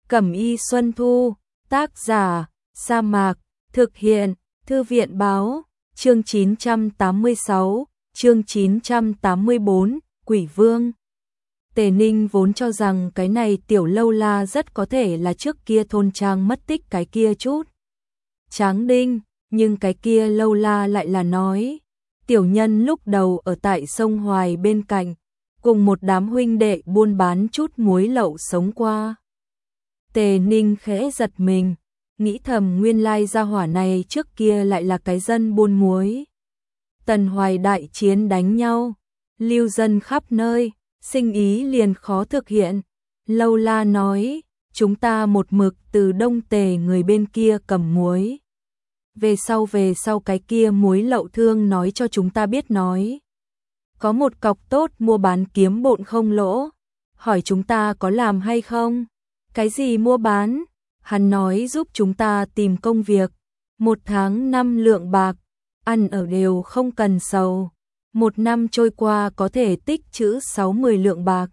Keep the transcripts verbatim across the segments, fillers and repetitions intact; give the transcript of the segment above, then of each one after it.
Cẩm y Xuân Thu, tác giả, Sa Mạc, thực hiện, Thư viện báo, chương chín trăm tám mươi sáu, chương chín trăm tám mươi tư, Quỷ Vương. Tề Ninh vốn cho rằng cái này tiểu lâu la rất có thể là trước kia thôn trang mất tích cái kia chút Tráng Đinh, nhưng cái kia lâu la lại là nói, tiểu nhân lúc đầu ở tại sông Hoài bên cạnh, cùng một đám huynh đệ buôn bán chút muối lậu sống qua. Tề Ninh khẽ giật mình, nghĩ thầm nguyên lai gia hỏa này trước kia lại là cái dân buôn muối. Tần Hoài đại chiến đánh nhau, lưu dân khắp nơi, sinh ý liền khó thực hiện. Lâu la nói, chúng ta một mực từ Đông Tề người bên kia cầm muối. Về sau về sau cái kia muối lậu thương nói cho chúng ta biết nói. Có một cọc tốt mua bán kiếm bộn không lỗ, hỏi chúng ta có làm hay không? Cái gì mua bán? Hắn nói giúp chúng ta tìm công việc, một tháng năm lượng bạc, ăn ở đều không cần sầu. Một năm trôi qua có thể tích trữ sáu mươi lượng bạc.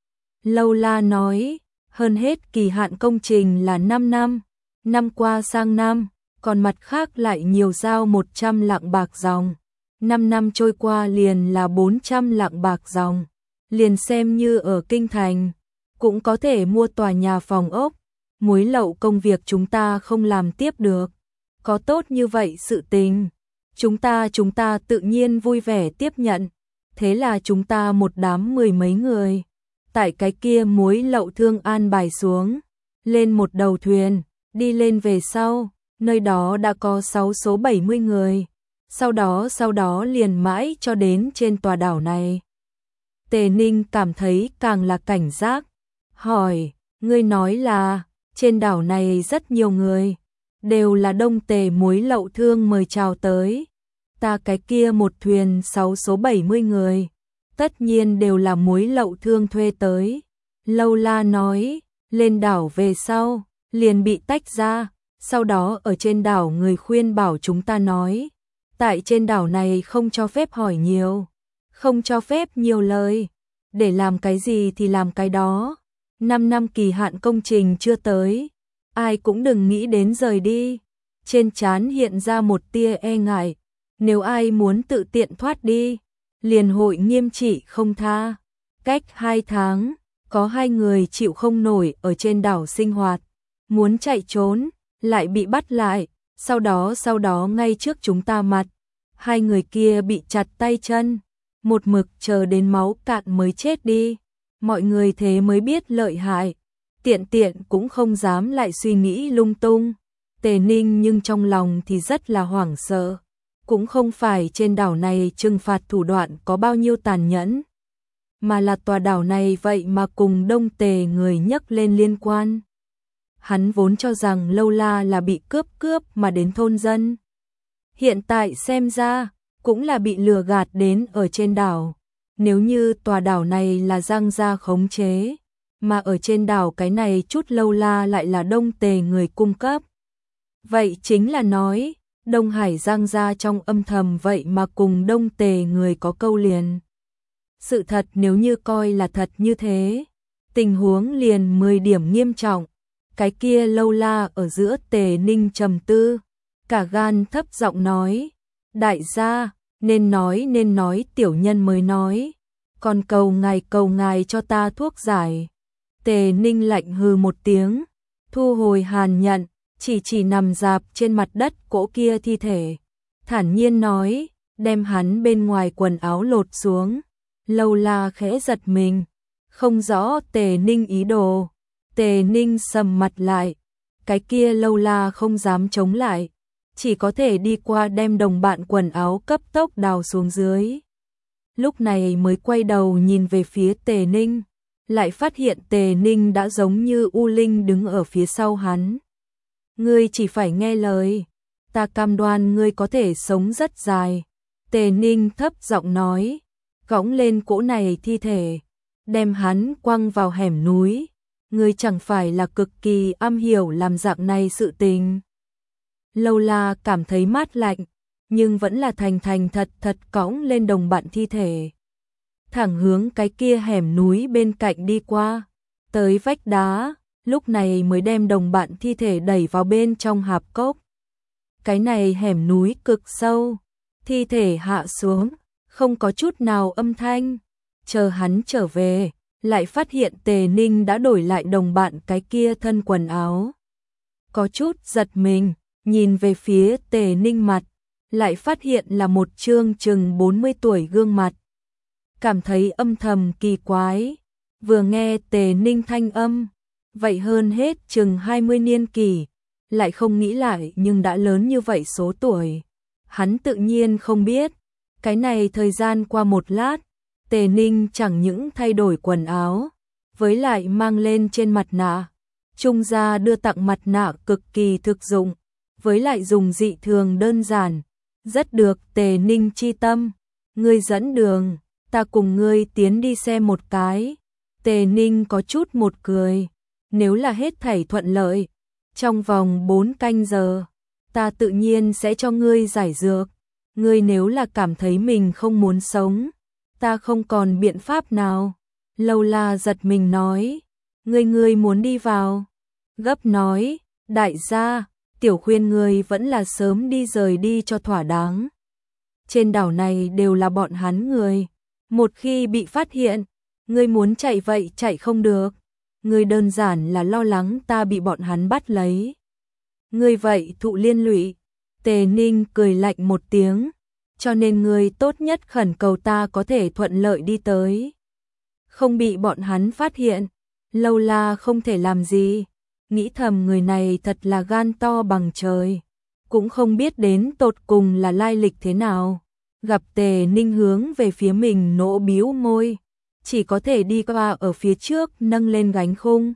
Lâu la nói, hơn hết kỳ hạn công trình là năm năm, năm qua sang năm, còn mặt khác lại nhiều giao một trăm lạng bạc dòng. năm năm trôi qua liền là bốn trăm lạng bạc dòng, liền xem như ở Kinh Thành, cũng có thể mua tòa nhà phòng ốc. Muối lậu công việc chúng ta không làm tiếp được, có tốt như vậy sự tình. Chúng ta chúng ta tự nhiên vui vẻ tiếp nhận, thế là chúng ta một đám mười mấy người, tại cái kia muối lậu thương an bài xuống, lên một đầu thuyền, đi lên về sau, nơi đó đã có sáu số bảy mươi người, sau đó sau đó liền mãi cho đến trên tòa đảo này. Tề Ninh cảm thấy càng là cảnh giác, hỏi, ngươi nói là, trên đảo này rất nhiều người, đều là Đông Tề muối lậu thương mời chào tới. Ta cái kia một thuyền sáu số bảy mươi người, tất nhiên đều là muối lậu thương thuê tới. Lâu la nói, lên đảo về sau, liền bị tách ra, sau đó ở trên đảo người khuyên bảo chúng ta nói, tại trên đảo này không cho phép hỏi nhiều, không cho phép nhiều lời, để làm cái gì thì làm cái đó. Năm năm kỳ hạn công trình chưa tới, ai cũng đừng nghĩ đến rời đi. Trên trán hiện ra một tia e ngại, nếu ai muốn tự tiện thoát đi, liền hội nghiêm trị không tha. Cách hai tháng, có hai người chịu không nổi ở trên đảo sinh hoạt, muốn chạy trốn, lại bị bắt lại, sau đó sau đó ngay trước chúng ta mặt, hai người kia bị chặt tay chân, một mực chờ đến máu cạn mới chết đi. Mọi người thế mới biết lợi hại, tiện tiện cũng không dám lại suy nghĩ lung tung. Tề Ninh nhưng trong lòng thì rất là hoảng sợ, cũng không phải trên đảo này trừng phạt thủ đoạn có bao nhiêu tàn nhẫn, mà là tòa đảo này vậy mà cùng Đông Tề người nhắc lên liên quan. Hắn vốn cho rằng lâu la là bị cướp cướp mà đến thôn dân, hiện tại xem ra cũng là bị lừa gạt đến ở trên đảo. Nếu như tòa đảo này là Giang gia khống chế, mà ở trên đảo cái này chút lâu la lại là Đông Tề người cung cấp, vậy chính là nói, Đông Hải Giang gia trong âm thầm vậy mà cùng Đông Tề người có câu liền. Sự thật nếu như coi là thật như thế, tình huống liền mười điểm nghiêm trọng. Cái kia lâu la ở giữa Tề Ninh trầm tư, cả gan thấp giọng nói, đại gia, nên nói nên nói tiểu nhân mới nói, còn cầu ngài cầu ngài cho ta thuốc giải. Tề Ninh lạnh hừ một tiếng, thu hồi hàn nhận, chỉ chỉ nằm dạp trên mặt đất cỗ kia thi thể, thản nhiên nói, đem hắn bên ngoài quần áo lột xuống. Lâu la khẽ giật mình, không rõ Tề Ninh ý đồ. Tề Ninh sầm mặt lại, cái kia lâu la không dám chống lại, chỉ có thể đi qua đem đồng bạn quần áo cấp tốc đào xuống dưới. Lúc này mới quay đầu nhìn về phía Tề Ninh, lại phát hiện Tề Ninh đã giống như U Linh đứng ở phía sau hắn. Ngươi chỉ phải nghe lời, ta cam đoan ngươi có thể sống rất dài. Tề Ninh thấp giọng nói, cõng lên cỗ này thi thể, đem hắn quăng vào hẻm núi. Ngươi chẳng phải là cực kỳ am hiểu làm dạng này sự tình. Lâu la cảm thấy mát lạnh, nhưng vẫn là thành thành thật thật cõng lên đồng bạn thi thể, thẳng hướng cái kia hẻm núi bên cạnh đi qua. Tới vách đá, lúc này mới đem đồng bạn thi thể đẩy vào bên trong hạp cốc. Cái này hẻm núi cực sâu, thi thể hạ xuống, không có chút nào âm thanh. Chờ hắn trở về, lại phát hiện Tề Ninh đã đổi lại đồng bạn cái kia thân quần áo. Có chút giật mình, nhìn về phía Tề Ninh mặt, lại phát hiện là một trương chừng bốn mươi tuổi gương mặt. Cảm thấy âm thầm kỳ quái, vừa nghe Tề Ninh thanh âm, vậy hơn hết chừng hai mươi niên kỷ, lại không nghĩ lại nhưng đã lớn như vậy số tuổi. Hắn tự nhiên không biết, cái này thời gian qua một lát, Tề Ninh chẳng những thay đổi quần áo, với lại mang lên trên mặt nạ. Trung gia đưa tặng mặt nạ cực kỳ thực dụng, với lại dùng dị thường đơn giản, rất được Tề Ninh chi tâm. Ngươi dẫn đường, ta cùng ngươi tiến đi xem một cái. Tề Ninh có chút một cười, nếu là hết thảy thuận lợi, trong vòng bốn canh giờ, ta tự nhiên sẽ cho ngươi giải dược. Ngươi nếu là cảm thấy mình không muốn sống, ta không còn biện pháp nào. Lâu La giật mình nói, ngươi ngươi muốn đi vào. Gấp nói, đại gia, tiểu khuyên ngươi vẫn là sớm đi rời đi cho thỏa đáng. Trên đảo này đều là bọn hắn người, một khi bị phát hiện, ngươi muốn chạy vậy chạy không được. Ngươi đơn giản là lo lắng ta bị bọn hắn bắt lấy. Ngươi vậy thụ liên lụy. Tề Ninh cười lạnh một tiếng, cho nên ngươi tốt nhất khẩn cầu ta có thể thuận lợi đi tới, không bị bọn hắn phát hiện. Lâu La không thể làm gì, nghĩ thầm người này thật là gan to bằng trời, cũng không biết đến tột cùng là lai lịch thế nào. Gặp Tề Ninh hướng về phía mình nỗ bĩu môi, chỉ có thể đi qua ở phía trước nâng lên gánh khung.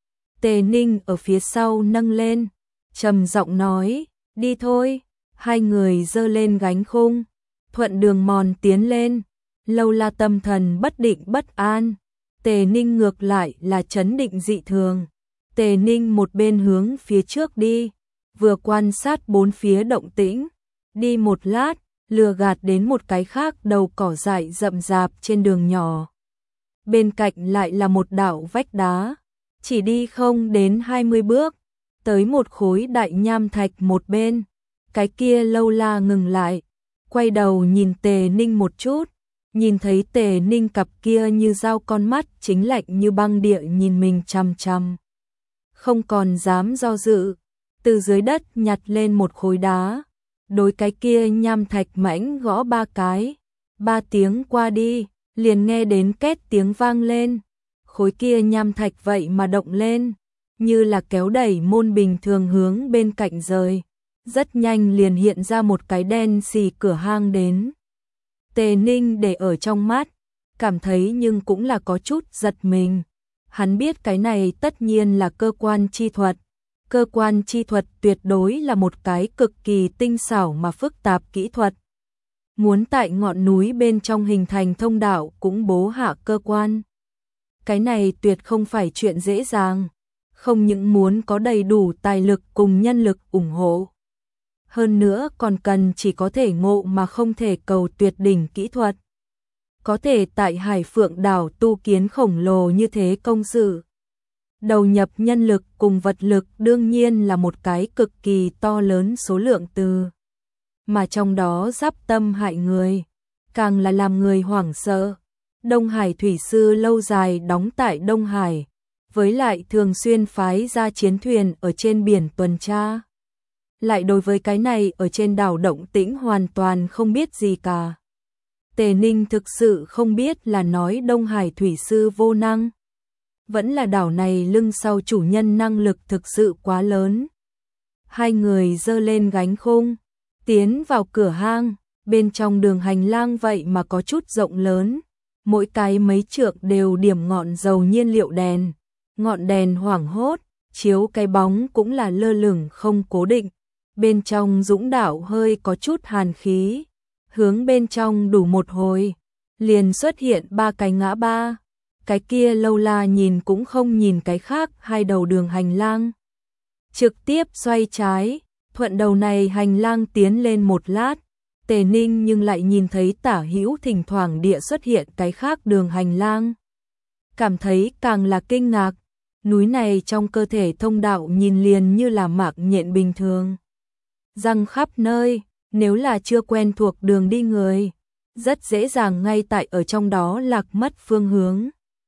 Tề Ninh ở phía sau nâng lên, trầm giọng nói, đi thôi. Hai người giơ lên gánh khung, thuận đường mòn tiến lên. Lâu La tâm thần bất định bất an, Tề Ninh ngược lại là trấn định dị thường. Tề Ninh một bên hướng phía trước đi, vừa quan sát bốn phía động tĩnh. Đi một lát, lừa gạt đến một cái khác đầu cỏ dại rậm rạp trên đường nhỏ. Bên cạnh lại là một đảo vách đá, chỉ đi không đến hai mươi bước, tới một khối đại nham thạch một bên. Cái kia Lâu La ngừng lại, quay đầu nhìn Tề Ninh một chút, nhìn thấy Tề Ninh cặp kia như dao con mắt chính lạnh như băng địa nhìn mình chằm chằm. Không còn dám do dự, từ dưới đất nhặt lên một khối đá, đối cái kia nham thạch mãnh gõ ba cái. Ba tiếng qua đi, liền nghe đến két tiếng vang lên. Khối kia nham thạch vậy mà động lên, như là kéo đẩy môn bình thường hướng bên cạnh rời. Rất nhanh liền hiện ra một cái đen xì cửa hang đến. Tề Ninh để ở trong mắt, cảm thấy nhưng cũng là có chút giật mình. Hắn biết cái này tất nhiên là cơ quan chi thuật. Cơ quan chi thuật tuyệt đối là một cái cực kỳ tinh xảo mà phức tạp kỹ thuật. Muốn tại ngọn núi bên trong hình thành thông đạo cũng bố hạ cơ quan. Cái này tuyệt không phải chuyện dễ dàng, không những muốn có đầy đủ tài lực cùng nhân lực ủng hộ. Hơn nữa còn cần chỉ có thể ngộ mà không thể cầu tuyệt đỉnh kỹ thuật. Có thể tại Hải Phượng đảo tu kiến khổng lồ như thế công sự. Đầu nhập nhân lực cùng vật lực đương nhiên là một cái cực kỳ to lớn số lượng từ. Mà trong đó giáp tâm hại người, càng là làm người hoảng sợ. Đông Hải thủy sư lâu dài đóng tại Đông Hải, với lại thường xuyên phái ra chiến thuyền ở trên biển tuần tra. Lại đối với cái này ở trên đảo động tĩnh hoàn toàn không biết gì cả. Tề Ninh thực sự không biết là nói Đông Hải thủy sư vô năng, vẫn là đảo này lưng sau chủ nhân năng lực thực sự quá lớn. Hai người giơ lên gánh khung, tiến vào cửa hang. Bên trong đường hành lang vậy mà có chút rộng lớn, mỗi cái mấy trượng đều điểm ngọn dầu nhiên liệu đèn. Ngọn đèn hoảng hốt, chiếu cái bóng cũng là lơ lửng không cố định. Bên trong dũng đạo hơi có chút hàn khí, hướng bên trong đủ một hồi, liền xuất hiện ba cái ngã ba. Cái kia Lâu La nhìn cũng không nhìn cái khác hai đầu đường hành lang, trực tiếp xoay trái, thuận đầu này hành lang tiến lên một lát. Tề Ninh nhưng lại nhìn thấy tả hữu thỉnh thoảng địa xuất hiện cái khác đường hành lang, cảm thấy càng là kinh ngạc. Núi này trong cơ thể thông đạo nhìn liền như là mạc nhện bình thường. Răng khắp nơi, nếu là chưa quen thuộc đường đi người, rất dễ dàng ngay tại ở trong đó lạc mất phương hướng.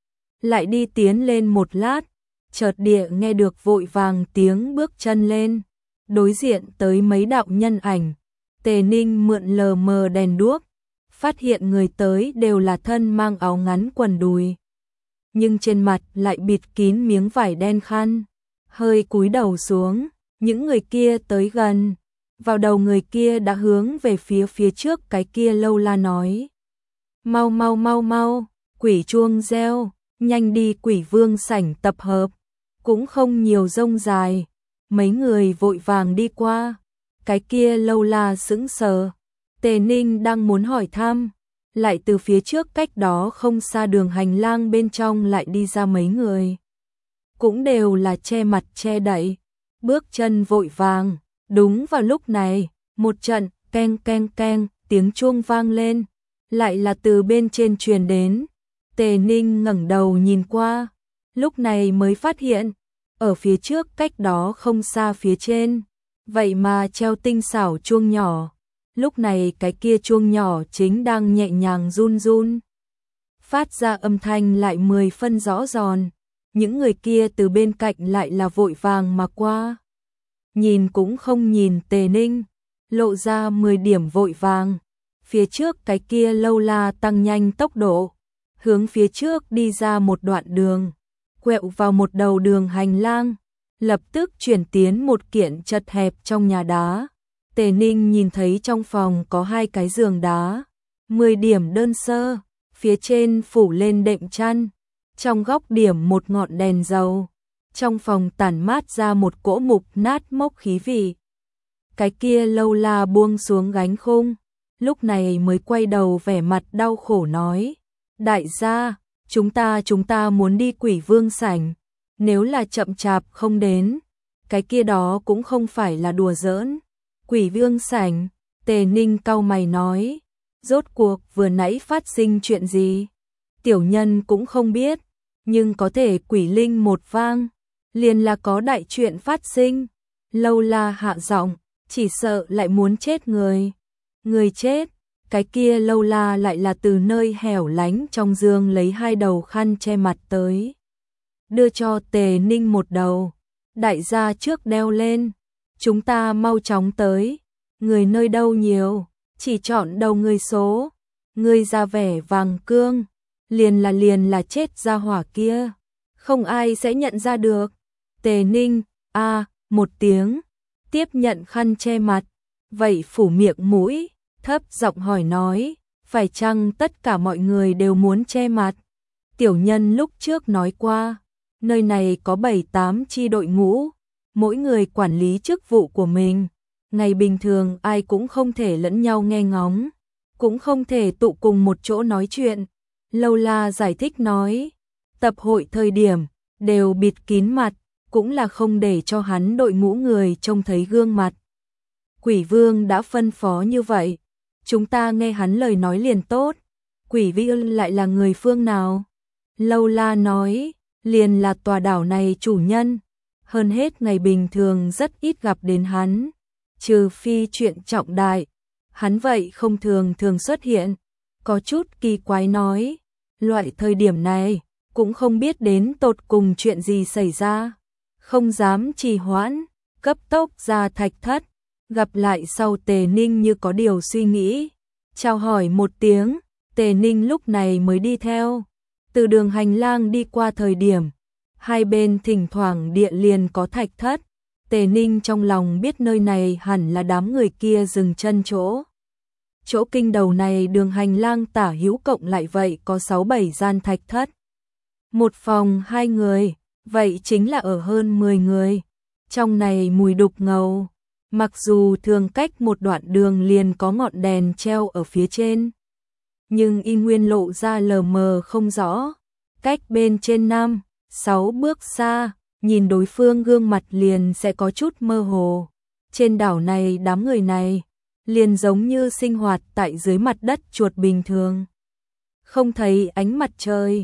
Lại đi tiến lên một lát, chợt địa nghe được vội vàng tiếng bước chân lên, đối diện tới mấy đạo nhân ảnh. Tề Ninh mượn lờ mờ đèn đuốc, phát hiện người tới đều là thân mang áo ngắn quần đùi, nhưng trên mặt lại bịt kín miếng vải đen khăn, hơi cúi đầu xuống. Những người kia tới gần, vào đầu người kia đã hướng về phía phía trước cái kia lâu la nói: mau mau mau mau, quỷ chuông reo, nhanh đi quỷ vương sảnh tập hợp. Cũng không nhiều rông dài, mấy người vội vàng đi qua. Cái kia lâu la sững sờ, Tề Ninh đang muốn hỏi thăm, lại từ phía trước cách đó không xa đường hành lang bên trong lại đi ra mấy người. Cũng đều là che mặt che đậy, bước chân vội vàng. Đúng vào lúc này, một trận keng keng keng tiếng chuông vang lên, lại là từ bên trên truyền đến. Tề Ninh ngẩng đầu nhìn qua, lúc này mới phát hiện, ở phía trước cách đó không xa phía trên, vậy mà treo tinh xảo chuông nhỏ. Lúc này cái kia chuông nhỏ chính đang nhẹ nhàng run run, phát ra âm thanh lại mười phân rõ giòn. Những người kia từ bên cạnh lại là vội vàng mà qua, nhìn cũng không nhìn Tề Ninh, lộ ra mười điểm vội vàng. Phía trước cái kia lâu la tăng nhanh tốc độ, hướng phía trước đi ra một đoạn đường, quẹo vào một đầu đường hành lang, lập tức chuyển tiến một kiện chật hẹp trong nhà đá. Tề Ninh nhìn thấy trong phòng có hai cái giường đá, mười điểm đơn sơ, phía trên phủ lên đệm chăn, trong góc điểm một ngọn đèn dầu. Trong phòng tản mát ra một cỗ mục nát mốc khí vị. Cái kia lâu la buông xuống gánh khung, lúc này mới quay đầu vẻ mặt đau khổ nói: đại gia, chúng ta chúng ta muốn đi quỷ vương sảnh, nếu là chậm chạp không đến, cái kia đó cũng không phải là đùa giỡn. Quỷ vương sảnh, Tề Ninh cau mày nói, rốt cuộc vừa nãy phát sinh chuyện gì? Tiểu nhân cũng không biết, nhưng có thể quỷ linh một vang, liền là có đại chuyện phát sinh. Lâu la hạ giọng, chỉ sợ lại muốn chết người. Người chết, cái kia lâu la lại là từ nơi hẻo lánh trong giường lấy hai đầu khăn che mặt tới, đưa cho Tề Ninh một đầu. Đại gia trước đeo lên, chúng ta mau chóng tới. Người nơi đâu nhiều, chỉ chọn đầu người số. Người ra vẻ vàng cương, liền là liền là chết ra hỏa kia, không ai sẽ nhận ra được. Tề Ninh, a à, một tiếng, tiếp nhận khăn che mặt, vậy phủ miệng mũi, thấp giọng hỏi nói, phải chăng tất cả mọi người đều muốn che mặt? Tiểu nhân lúc trước nói qua, nơi này có bảy tám chi đội ngũ, mỗi người quản lý chức vụ của mình, ngày bình thường ai cũng không thể lẫn nhau nghe ngóng, cũng không thể tụ cùng một chỗ nói chuyện. Lâu la giải thích nói, tập hội thời điểm, đều bịt kín mặt, cũng là không để cho hắn đội ngũ người trông thấy gương mặt. Quỷ vương đã phân phó như vậy, chúng ta nghe hắn lời nói liền tốt. Quỷ vương lại là người phương nào? Lâu la nói, liền là tòa đảo này chủ nhân, hơn hết ngày bình thường rất ít gặp đến hắn, trừ phi chuyện trọng đại, hắn vậy không thường thường xuất hiện. Có chút kỳ quái nói, loại thời điểm này, cũng không biết đến tột cùng chuyện gì xảy ra, không dám trì hoãn, cấp tốc ra thạch thất, gặp lại sau. Tề Ninh như có điều suy nghĩ, chào hỏi một tiếng, Tề Ninh lúc này mới đi theo. Từ đường hành lang đi qua thời điểm, hai bên thỉnh thoảng địa liền có thạch thất. Tề Ninh trong lòng biết nơi này hẳn là đám người kia dừng chân chỗ. Chỗ kinh đầu này đường hành lang tả hữu cộng lại vậy có sáu bảy gian thạch thất. Một phòng hai người, vậy chính là ở hơn mười người. Trong này mùi đục ngầu, mặc dù thường cách một đoạn đường liền có ngọn đèn treo ở phía trên, nhưng y nguyên lộ ra lờ mờ không rõ. Cách bên trên năm, sáu bước xa, nhìn đối phương gương mặt liền sẽ có chút mơ hồ. Trên đảo này đám người này, liền giống như sinh hoạt tại dưới mặt đất chuột bình thường. Không thấy ánh mặt trời,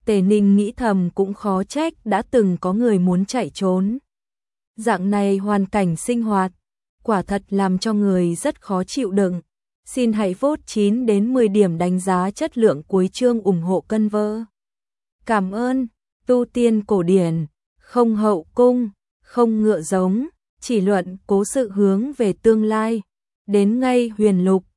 Tề Ninh nghĩ thầm cũng khó trách đã từng có người muốn chạy trốn. Dạng này hoàn cảnh sinh hoạt, quả thật làm cho người rất khó chịu đựng. Xin hãy vote chín đến mười điểm đánh giá chất lượng cuối chương ủng hộ cân vơ. Cảm ơn. Tu tiên cổ điển, không hậu cung, không ngựa giống, chỉ luận cố sự hướng về tương lai. Đến ngay huyền lục,